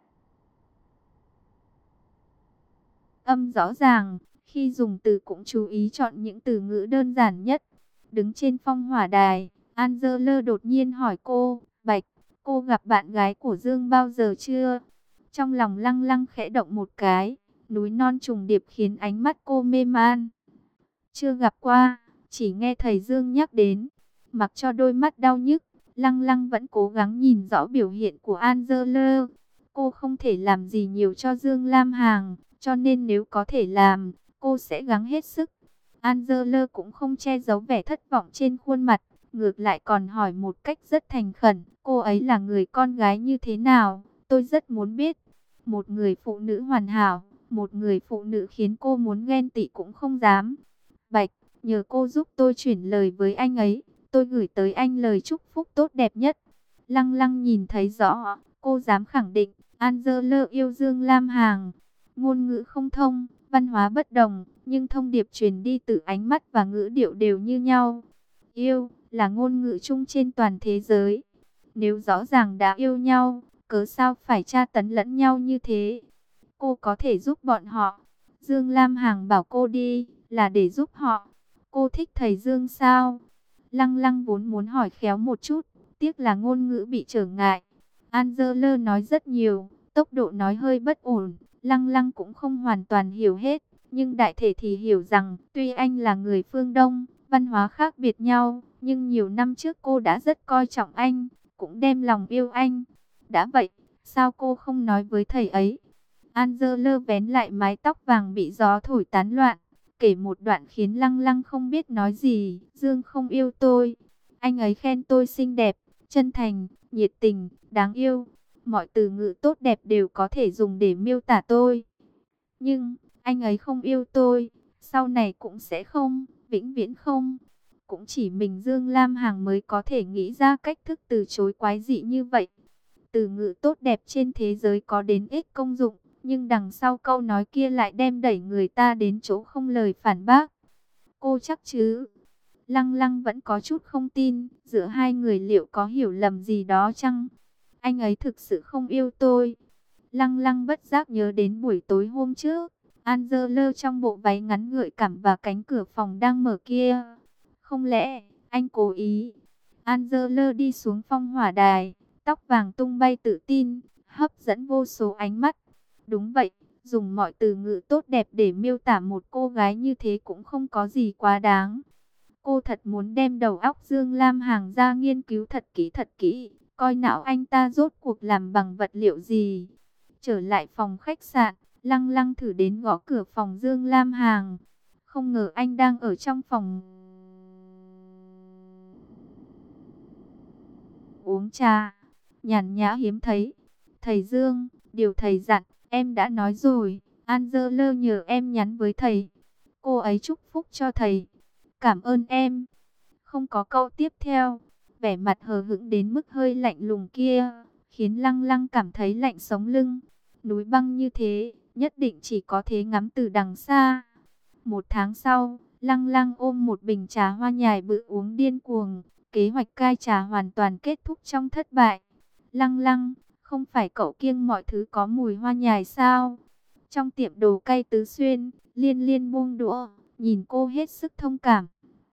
âm rõ ràng. Khi dùng từ cũng chú ý chọn những từ ngữ đơn giản nhất. Đứng trên phong hỏa đài, Angela đột nhiên hỏi cô, Bạch, cô gặp bạn gái của Dương bao giờ chưa? Trong lòng Lăng Lăng khẽ động một cái, núi non trùng điệp khiến ánh mắt cô mê man. Chưa gặp qua, chỉ nghe thầy Dương nhắc đến. Mặc cho đôi mắt đau nhức, Lăng Lăng vẫn cố gắng nhìn rõ biểu hiện của Angela. Cô không thể làm gì nhiều cho Dương Lam Hằng, cho nên nếu có thể làm, cô sẽ gắng hết sức. Angela cũng không che giấu vẻ thất vọng trên khuôn mặt, ngược lại còn hỏi một cách rất thành khẩn, cô ấy là người con gái như thế nào? Tôi rất muốn biết. Một người phụ nữ hoàn hảo, một người phụ nữ khiến cô muốn ghen tị cũng không dám. Bạch, nhờ cô giúp tôi chuyển lời với anh ấy, tôi gửi tới anh lời chúc phúc tốt đẹp nhất. Lăng Lăng nhìn thấy rõ, cô dám khẳng định, Angela yêu Dương Lam Hằng. Ngôn ngữ không thông, văn hóa bất đồng, nhưng thông điệp truyền đi từ ánh mắt và ngữ điệu đều như nhau. Yêu là ngôn ngữ chung trên toàn thế giới. Nếu rõ ràng đã yêu nhau, cớ sao phải tra tấn lẫn nhau như thế? Cô có thể giúp bọn họ. Dương Lam Hằng bảo cô đi, là để giúp họ. Cô thích thầy Dương sao? Lăng Lăng vốn muốn hỏi khéo một chút, tiếc là ngôn ngữ bị trở ngại. Angela nói rất nhiều, tốc độ nói hơi bất ổn. Lăng Lăng cũng không hoàn toàn hiểu hết, nhưng đại thể thì hiểu rằng, tuy anh là người phương Đông, văn hóa khác biệt nhau, nhưng nhiều năm trước cô đã rất coi trọng anh, cũng đem lòng yêu anh. Đã vậy, sao cô không nói với thầy ấy? Angela vén lại mái tóc vàng bị gió thổi tán loạn, kể một đoạn khiến Lăng Lăng không biết nói gì. Dương không yêu tôi, anh ấy khen tôi xinh đẹp, chân thành, nhiệt tình, đáng yêu. Mọi từ ngữ tốt đẹp đều có thể dùng để miêu tả tôi. Nhưng, anh ấy không yêu tôi, sau này cũng sẽ không, vĩnh viễn không. Cũng chỉ mình Dương Lam Hằng mới có thể nghĩ ra cách thức từ chối quái dị như vậy. Từ ngữ tốt đẹp trên thế giới có đến ít công dụng, nhưng đằng sau câu nói kia lại đem đẩy người ta đến chỗ không lời phản bác. Cô chắc chứ? Lăng Lăng vẫn có chút không tin, giữa hai người liệu có hiểu lầm gì đó chăng? anh ấy thực sự không yêu tôi. Lăng lăng bất giác nhớ đến buổi tối hôm trước, Angela trong bộ váy ngắn gợi cảm và cánh cửa phòng đang mở kia. Không lẽ anh cố ý? Angela đi xuống phong hỏa đài, tóc vàng tung bay tự tin, hấp dẫn vô số ánh mắt. Đúng vậy, dùng mọi từ ngữ tốt đẹp để miêu tả một cô gái như thế cũng không có gì quá đáng. Cô thật muốn đem đầu óc Dương Lam Hằng ra nghiên cứu thật kỹ thật kỹ, coi não anh ta rốt cuộc làm bằng vật liệu gì. Trở lại phòng khách sạn, Lăng Lăng thử đến gõ cửa phòng Dương Lam Hằng. Không ngờ anh đang ở trong phòng uống trà, nhàn nhã hiếm thấy. Thầy Dương, điều thầy dặn, em đã nói rồi, Angela nhờ em nhắn với thầy. Cô ấy chúc phúc cho thầy. Cảm ơn em. Không có câu tiếp theo. Vẻ mặt hờ hững đến mức hơi lạnh lùng kia, khiến Lăng Lăng cảm thấy lạnh sống lưng. Núi băng như thế, nhất định chỉ có thế ngắm từ đằng xa. Một tháng sau, Lăng Lăng ôm một bình trà hoa nhài bự uống điên cuồng. Kế hoạch cai trà hoàn toàn kết thúc trong thất bại. Lăng Lăng, không phải cậu kiêng mọi thứ có mùi hoa nhài sao? Trong tiệm đồ cay Tứ Xuyên, Liên Liên buông đũa, nhìn cô hết sức thông cảm.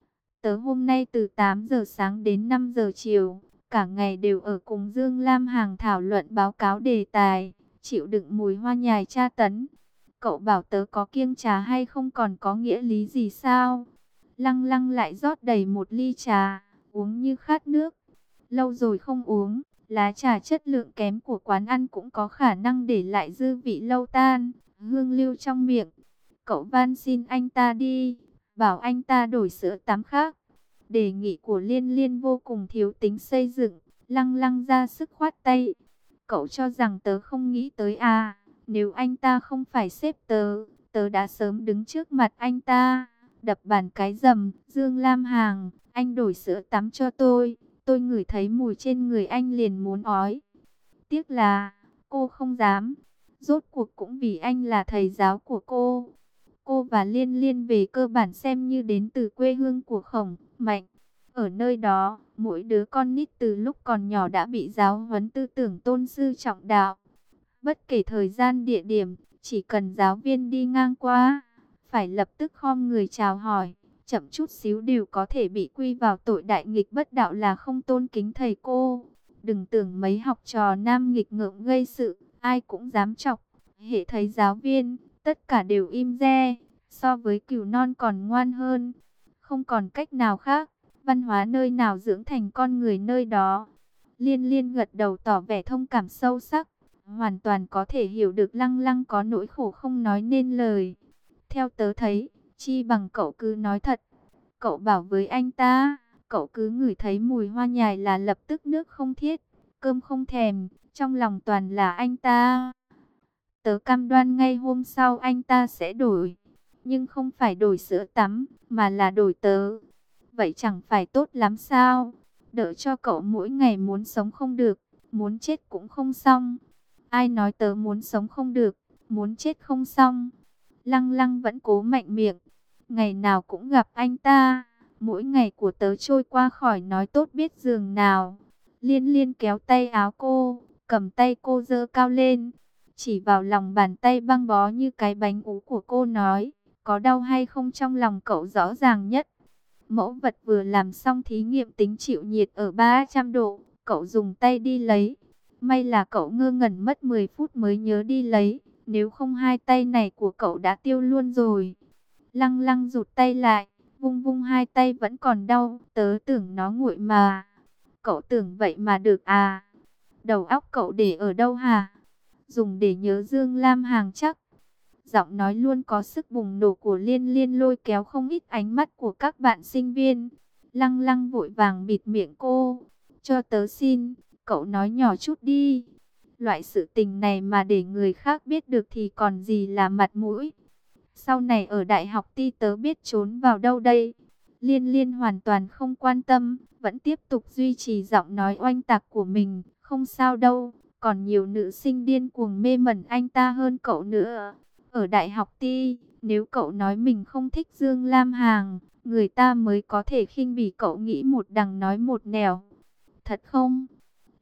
Tớ hôm nay từ tám giờ sáng đến năm giờ chiều, cả ngày đều ở cùng Dương Lam Hằng thảo luận báo cáo đề tài, chịu đựng mùi hoa nhài tra tấn. Cậu bảo tớ có kiêng trà hay không còn có nghĩa lý gì sao? Lăng Lăng lại rót đầy một ly trà, uống như khát nước. Lâu rồi không uống, lá trà chất lượng kém của quán ăn cũng có khả năng để lại dư vị lâu tan, hương lưu trong miệng. Cậu van xin anh ta đi, bảo anh ta đổi sữa tắm khác. Đề nghị của Liên Liên vô cùng thiếu tính xây dựng. Lăng Lăng ra sức khoát tay. Cậu cho rằng tớ không nghĩ tới à? Nếu anh ta không phải sếp tớ, tớ đã sớm đứng trước mặt anh ta, đập bàn cái rầm. Dương Lam Hằng, anh đổi sữa tắm cho tôi. Tôi ngửi thấy mùi trên người anh liền muốn ói. Tiếc là cô không dám. Rốt cuộc cũng vì anh là thầy giáo của cô. Cô và Liên Liên về cơ bản xem như đến từ quê hương của Khổng Mạnh. Ở nơi đó, mỗi đứa con nít từ lúc còn nhỏ đã bị giáo huấn tư tưởng tôn sư trọng đạo. Bất kể thời gian địa điểm, chỉ cần giáo viên đi ngang qua, phải lập tức khom người chào hỏi. Chậm chút xíu đều có thể bị quy vào tội đại nghịch bất đạo là không tôn kính thầy cô. Đừng tưởng mấy học trò nam nghịch ngợm gây sự, ai cũng dám chọc. Hễ thấy giáo viên, tất cả đều im re, so với cừu non còn ngoan hơn. Không còn cách nào khác, văn hóa nơi nào dưỡng thành con người nơi đó. Liên Liên gật đầu tỏ vẻ thông cảm sâu sắc, hoàn toàn có thể hiểu được Lăng Lăng có nỗi khổ không nói nên lời. Theo tớ thấy, chi bằng cậu cứ nói thật. Cậu bảo với anh ta, cậu cứ ngửi thấy mùi hoa nhài là lập tức nước không thiết, cơm không thèm, trong lòng toàn là anh ta. Tớ cam đoan ngay hôm sau anh ta sẽ đổi, nhưng không phải đổi sữa tắm, mà là đổi tớ. Vậy chẳng phải tốt lắm sao? Đỡ cho cậu mỗi ngày muốn sống không được, muốn chết cũng không xong. Ai nói tớ muốn sống không được, muốn chết không xong? Lăng Lăng vẫn cố mạnh miệng. Ngày nào cũng gặp anh ta, mỗi ngày của tớ trôi qua khỏi nói tốt biết giường nào. Liên Liên kéo tay áo cô, cầm tay cô giơ cao lên, chỉ vào lòng bàn tay băng bó như cái bánh ú của cô nói, có đau hay không trong lòng cậu rõ ràng nhất. Mẫu vật vừa làm xong thí nghiệm tính chịu nhiệt ở ba trăm độ, cậu dùng tay đi lấy. May là cậu ngơ ngẩn mất mười phút mới nhớ đi lấy, nếu không hai tay này của cậu đã tiêu luôn rồi. Lăng Lăng rụt tay lại, vung vung hai tay vẫn còn đau, tớ tưởng nó nguội mà. Cậu tưởng vậy mà được à? Đầu óc cậu để ở đâu hả? Dùng để nhớ Dương Lam Hằng chắc. Giọng nói luôn có sức bùng nổ của Liên Liên lôi kéo không ít ánh mắt của các bạn sinh viên. Lăng Lăng vội vàng bịt miệng cô. Cho tớ xin, cậu nói nhỏ chút đi. Loại sự tình này mà để người khác biết được thì còn gì là mặt mũi. Sau này ở đại học ti tớ biết trốn vào đâu đây? Liên Liên hoàn toàn không quan tâm, vẫn tiếp tục duy trì giọng nói oanh tạc của mình. Không sao đâu, còn nhiều nữ sinh điên cuồng mê mẩn anh ta hơn cậu nữa. Ở đại học ti, nếu cậu nói mình không thích Dương Lam Hằng, người ta mới có thể khinh bỉ cậu nghĩ một đằng nói một nẻo. Thật không?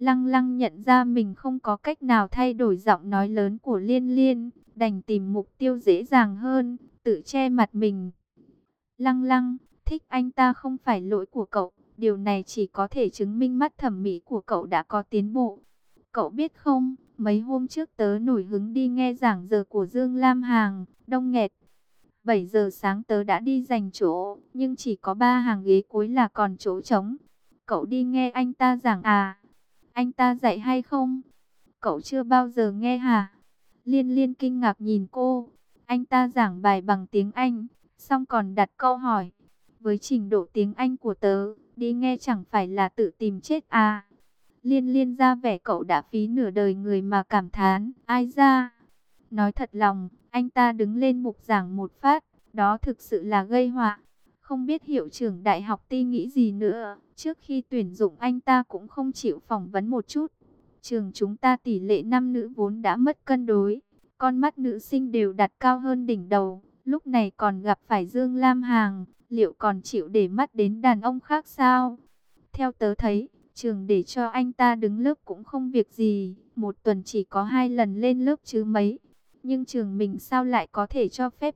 Lăng Lăng nhận ra mình không có cách nào thay đổi giọng nói lớn của Liên Liên, đành tìm mục tiêu dễ dàng hơn, tự che mặt mình. Lăng Lăng, thích anh ta không phải lỗi của cậu, điều này chỉ có thể chứng minh mắt thẩm mỹ của cậu đã có tiến bộ. Cậu biết không, mấy hôm trước tớ nổi hứng đi nghe giảng giờ của Dương Lam Hằng, đông nghẹt. bảy giờ sáng tớ đã đi giành chỗ, nhưng chỉ có ba hàng ghế cuối là còn chỗ trống. Cậu đi nghe anh ta giảng à? Anh ta dạy hay không? Cậu chưa bao giờ nghe hả? Liên Liên kinh ngạc nhìn cô. Anh ta giảng bài bằng tiếng Anh, xong còn đặt câu hỏi. Với trình độ tiếng Anh của tớ, đi nghe chẳng phải là tự tìm chết à? Liên Liên ra vẻ cậu đã phí nửa đời người mà cảm thán. Ai ra? Nói thật lòng, anh ta đứng lên mục giảng một phát, đó thực sự là gây họa. Không biết hiệu trưởng đại học Ti nghĩ gì nữa, trước khi tuyển dụng anh ta cũng không chịu phỏng vấn một chút. Trường chúng ta tỷ lệ nam nữ vốn đã mất cân đối, con mắt nữ sinh đều đặt cao hơn đỉnh đầu, lúc này còn gặp phải Dương Lam Hằng, liệu còn chịu để mắt đến đàn ông khác sao? Theo tớ thấy, trường để cho anh ta đứng lớp cũng không việc gì, một tuần chỉ có hai lần lên lớp chứ mấy. Nhưng trường mình sao lại có thể cho phép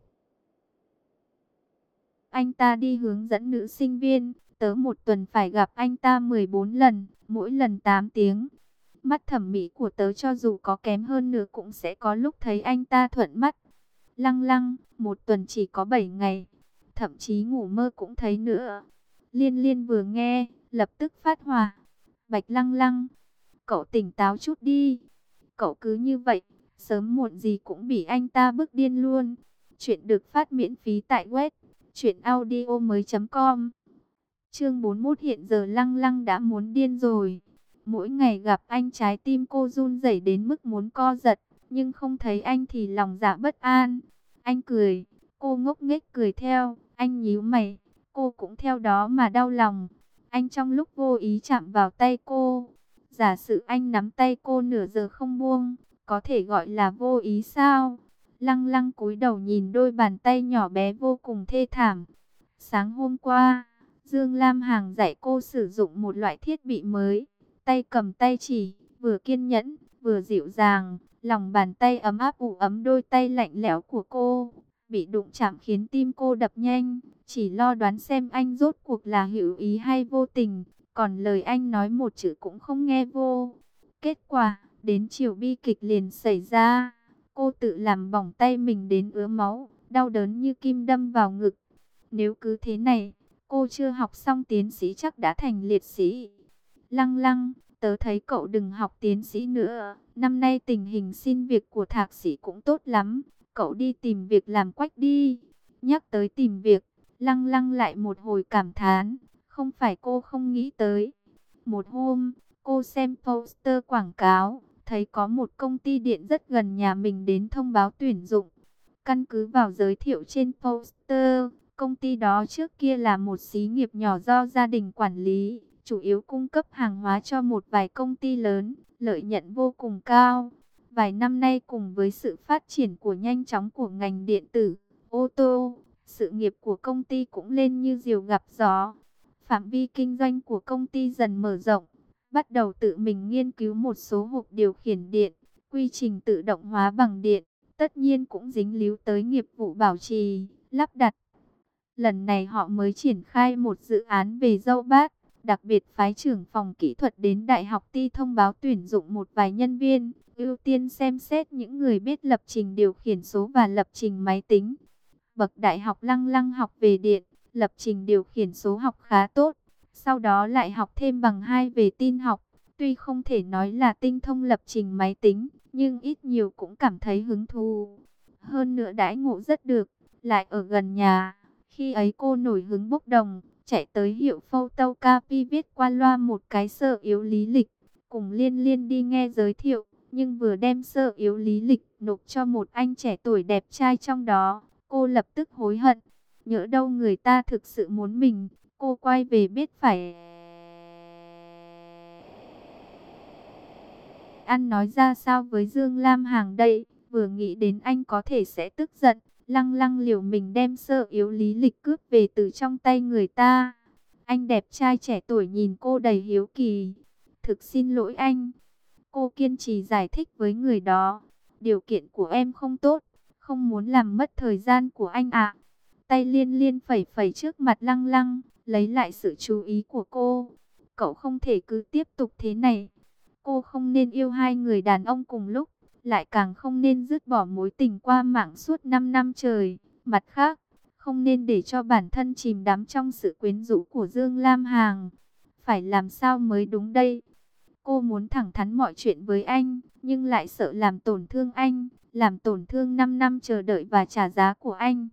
anh ta đi hướng dẫn nữ sinh viên? Tớ một tuần phải gặp anh ta mười bốn lần, mỗi lần tám tiếng. Mắt thẩm mỹ của tớ cho dù có kém hơn nữa cũng sẽ có lúc thấy anh ta thuận mắt. Lăng Lăng, một tuần chỉ có bảy ngày, thậm chí ngủ mơ cũng thấy nữa. Liên Liên vừa nghe, lập tức phát hỏa. Bạch Lăng Lăng, cậu tỉnh táo chút đi. Cậu cứ như vậy, sớm muộn gì cũng bị anh ta bức điên luôn. Chuyện được phát miễn phí tại web truyện audio mới chấm com. Chương bốn mươi mốt. Hiện giờ Lăng Lăng đã muốn điên rồi. Mỗi ngày gặp anh trái tim cô run rẩy đến mức muốn co giật, nhưng không thấy anh thì lòng dạ bất an. Anh cười, cô ngốc nghếch cười theo, anh nhíu mày, cô cũng theo đó mà đau lòng. Anh trong lúc vô ý chạm vào tay cô, giả sử anh nắm tay cô nửa giờ không buông, có thể gọi là vô ý sao? Lăng Lăng cúi đầu nhìn đôi bàn tay nhỏ bé vô cùng thê thảm. Sáng hôm qua, Dương Lam Hằng dạy cô sử dụng một loại thiết bị mới, tay cầm tay chỉ, vừa kiên nhẫn, vừa dịu dàng. Lòng bàn tay ấm áp ủ ấm đôi tay lạnh lẽo của cô, bị đụng chạm khiến tim cô đập nhanh, chỉ lo đoán xem anh rốt cuộc là hữu ý hay vô tình, còn lời anh nói một chữ cũng không nghe vô. Kết quả, đến chiều bi kịch liền xảy ra, cô tự làm bỏng tay mình đến ứa máu, đau đớn như kim đâm vào ngực. Nếu cứ thế này, cô chưa học xong tiến sĩ chắc đã thành liệt sĩ. Lăng Lăng, tớ thấy cậu đừng học tiến sĩ nữa, năm nay tình hình xin việc của thạc sĩ cũng tốt lắm, cậu đi tìm việc làm quách đi. Nhắc tới tìm việc, Lăng Lăng lại một hồi cảm thán, không phải cô không nghĩ tới. Một hôm, cô xem poster quảng cáo, thấy có một công ty điện rất gần nhà mình đến thông báo tuyển dụng. Căn cứ vào giới thiệu trên poster, công ty đó trước kia là một xí nghiệp nhỏ do gia đình quản lý, chủ yếu cung cấp hàng hóa cho một vài công ty lớn, lợi nhuận vô cùng cao. Vài năm nay cùng với sự phát triển của nhanh chóng của ngành điện tử, ô tô, sự nghiệp của công ty cũng lên như diều gặp gió. Phạm vi kinh doanh của công ty dần mở rộng, bắt đầu tự mình nghiên cứu một số hộp điều khiển điện, quy trình tự động hóa bằng điện, tất nhiên cũng dính líu tới nghiệp vụ bảo trì, lắp đặt. Lần này họ mới triển khai một dự án về dâu bát, đặc biệt phái trưởng phòng kỹ thuật đến Đại học Ti thông báo tuyển dụng một vài nhân viên, ưu tiên xem xét những người biết lập trình điều khiển số và lập trình máy tính. Bậc đại học Lăng Lăng học về điện, lập trình điều khiển số học khá tốt, sau đó lại học thêm bằng hai về tin học. Tuy không thể nói là tinh thông lập trình máy tính, nhưng ít nhiều cũng cảm thấy hứng thú. Hơn nữa đãi ngộ rất được, lại ở gần nhà. Khi ấy cô nổi hứng bốc đồng, chạy tới hiệu photocopy viết qua loa một cái sơ yếu lý lịch, cùng Liên Liên đi nghe giới thiệu, nhưng vừa đem sơ yếu lý lịch nộp cho một anh trẻ tuổi đẹp trai trong đó, cô lập tức hối hận. Nhỡ đâu người ta thực sự muốn mình, cô quay về biết phải ăn nói ra sao với Dương Lam Hằng đây. Vừa nghĩ đến anh có thể sẽ tức giận, Lăng Lăng liều mình đem sơ yếu lý lịch cướp về từ trong tay người ta. Anh đẹp trai trẻ tuổi nhìn cô đầy hiếu kỳ. thực xin lỗi anh. Cô kiên trì giải thích với người đó. Điều kiện của em không tốt, không muốn làm mất thời gian của anh ạ. Tay Liên Liên phẩy phẩy trước mặt Lăng Lăng, lấy lại sự chú ý của cô. Cậu không thể cứ tiếp tục thế này. Cô không nên yêu hai người đàn ông cùng lúc, lại càng không nên dứt bỏ mối tình qua mạng suốt năm năm trời. Mặt khác, không nên để cho bản thân chìm đắm trong sự quyến rũ của Dương Lam Hằng. Phải làm sao mới đúng đây? Cô muốn thẳng thắn mọi chuyện với anh, nhưng lại sợ làm tổn thương anh, làm tổn thương năm năm chờ đợi và trả giá của anh.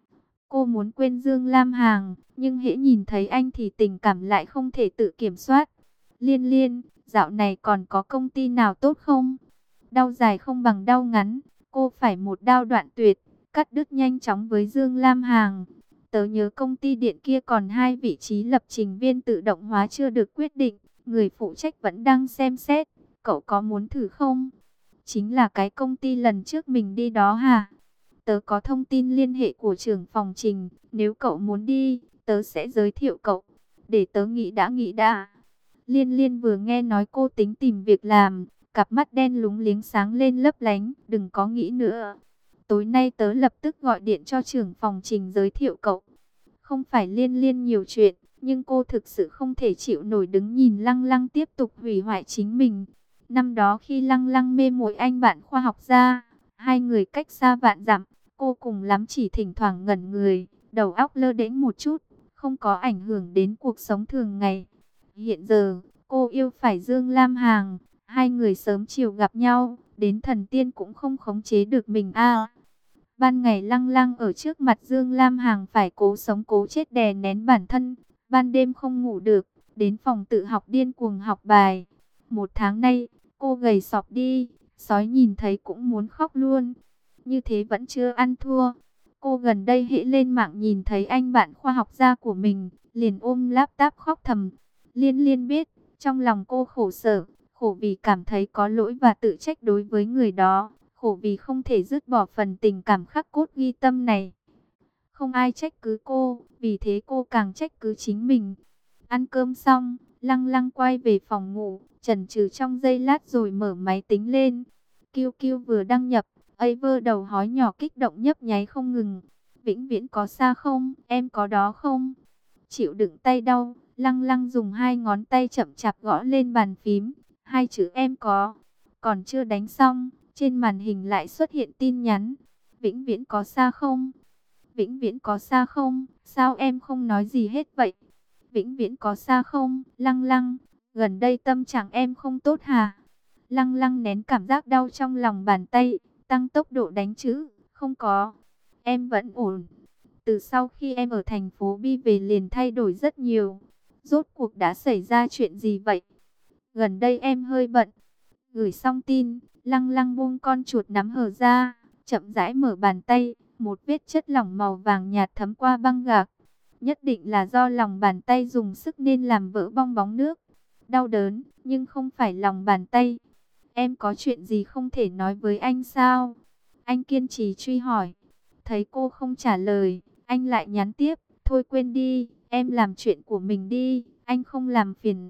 Cô muốn quên Dương Lam Hằng, nhưng hễ nhìn thấy anh thì tình cảm lại không thể tự kiểm soát. Liên Liên, dạo này còn có công ty nào tốt không? Đau dài không bằng đau ngắn, cô phải một đao đoạn tuyệt, cắt đứt nhanh chóng với Dương Lam Hằng. Tớ nhớ công ty điện kia còn hai vị trí lập trình viên tự động hóa chưa được quyết định, người phụ trách vẫn đang xem xét, cậu có muốn thử không? Chính là cái công ty lần trước mình đi đó hả? Tớ có thông tin liên hệ của trưởng phòng Trình, nếu cậu muốn đi, tớ sẽ giới thiệu cậu. Để tớ nghĩ đã nghĩ đã. Liên Liên vừa nghe nói cô tính tìm việc làm, cặp mắt đen lúng liếng sáng lên lấp lánh, đừng có nghĩ nữa. Tối nay tớ lập tức gọi điện cho trưởng phòng Trình giới thiệu cậu. Không phải Liên Liên nhiều chuyện, nhưng cô thực sự không thể chịu nổi đứng nhìn Lăng Lăng tiếp tục hủy hoại chính mình. Năm đó khi Lăng Lăng mê mội anh bạn khoa học gia, hai người cách xa vạn dặm, cô cùng lắm chỉ thỉnh thoảng ngẩn người, đầu óc lơ đễnh một chút, không có ảnh hưởng đến cuộc sống thường ngày. Hiện giờ, cô yêu phải Dương Lam Hằng, hai người sớm chiều gặp nhau, đến thần tiên cũng không khống chế được mình a. Ban ngày Lăng Lăng ở trước mặt Dương Lam Hằng phải cố sống cố chết đè nén bản thân, ban đêm không ngủ được, đến phòng tự học điên cuồng học bài. Một tháng nay, cô gầy sọp đi, sói nhìn thấy cũng muốn khóc luôn. Như thế vẫn chưa ăn thua. Cô gần đây hễ lên mạng nhìn thấy anh bạn khoa học gia của mình, liền ôm laptop khóc thầm. Liên Liên biết, trong lòng cô khổ sở, khổ vì cảm thấy có lỗi và tự trách đối với người đó, khổ vì không thể dứt bỏ phần tình cảm khắc cốt ghi tâm này. Không ai trách cứ cô, vì thế cô càng trách cứ chính mình. Ăn cơm xong, Lăng Lăng quay về phòng ngủ, chần chừ trong giây lát rồi mở máy tính lên. Kiêu Kiêu vừa đăng nhập, Aver đầu hói nhỏ kích động nhấp nháy không ngừng. Vĩnh Viễn có xa không? Em có đó không? Chịu đựng tay đau, Lăng Lăng dùng hai ngón tay chậm chạp gõ lên bàn phím. Hai chữ em có. Còn chưa đánh xong, trên màn hình lại xuất hiện tin nhắn. Vĩnh Viễn có xa không? Vĩnh Viễn có xa không? Sao em không nói gì hết vậy? Vĩnh Viễn có xa không? Lăng Lăng, gần đây tâm trạng em không tốt hả? Lăng Lăng nén cảm giác đau trong lòng bàn tay, tăng tốc độ đánh chữ. Không có, em vẫn ổn. Từ sau khi em ở thành phố Bi về liền thay đổi rất nhiều. Rốt cuộc đã xảy ra chuyện gì vậy? Gần đây em hơi bận. Gửi xong tin, Lăng Lăng buông con chuột nắm hở ra, chậm rãi mở bàn tay, một vết chất lỏng màu vàng nhạt thấm qua băng gạc. Nhất định là do lòng bàn tay dùng sức nên làm vỡ bong bóng nước. Đau đớn, nhưng không phải lòng bàn tay. Em có chuyện gì không thể nói với anh sao? Anh kiên trì truy hỏi. Thấy cô không trả lời, anh lại nhắn tiếp. Thôi quên đi, em làm chuyện của mình đi, anh không làm phiền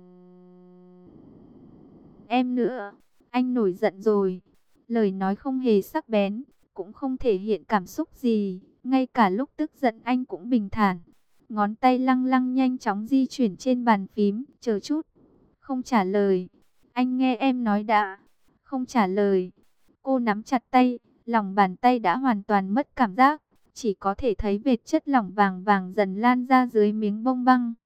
em nữa. Anh nổi giận rồi. Lời nói không hề sắc bén, cũng không thể hiện cảm xúc gì. Ngay cả lúc tức giận anh cũng bình thản. Ngón tay Lăng Lăng nhanh chóng di chuyển trên bàn phím. Chờ chút. Không trả lời. Anh nghe em nói đã. Không trả lời. Cô nắm chặt tay. Lòng bàn tay đã hoàn toàn mất cảm giác. Chỉ có thể thấy vệt chất lỏng vàng vàng dần lan ra dưới miếng bông băng.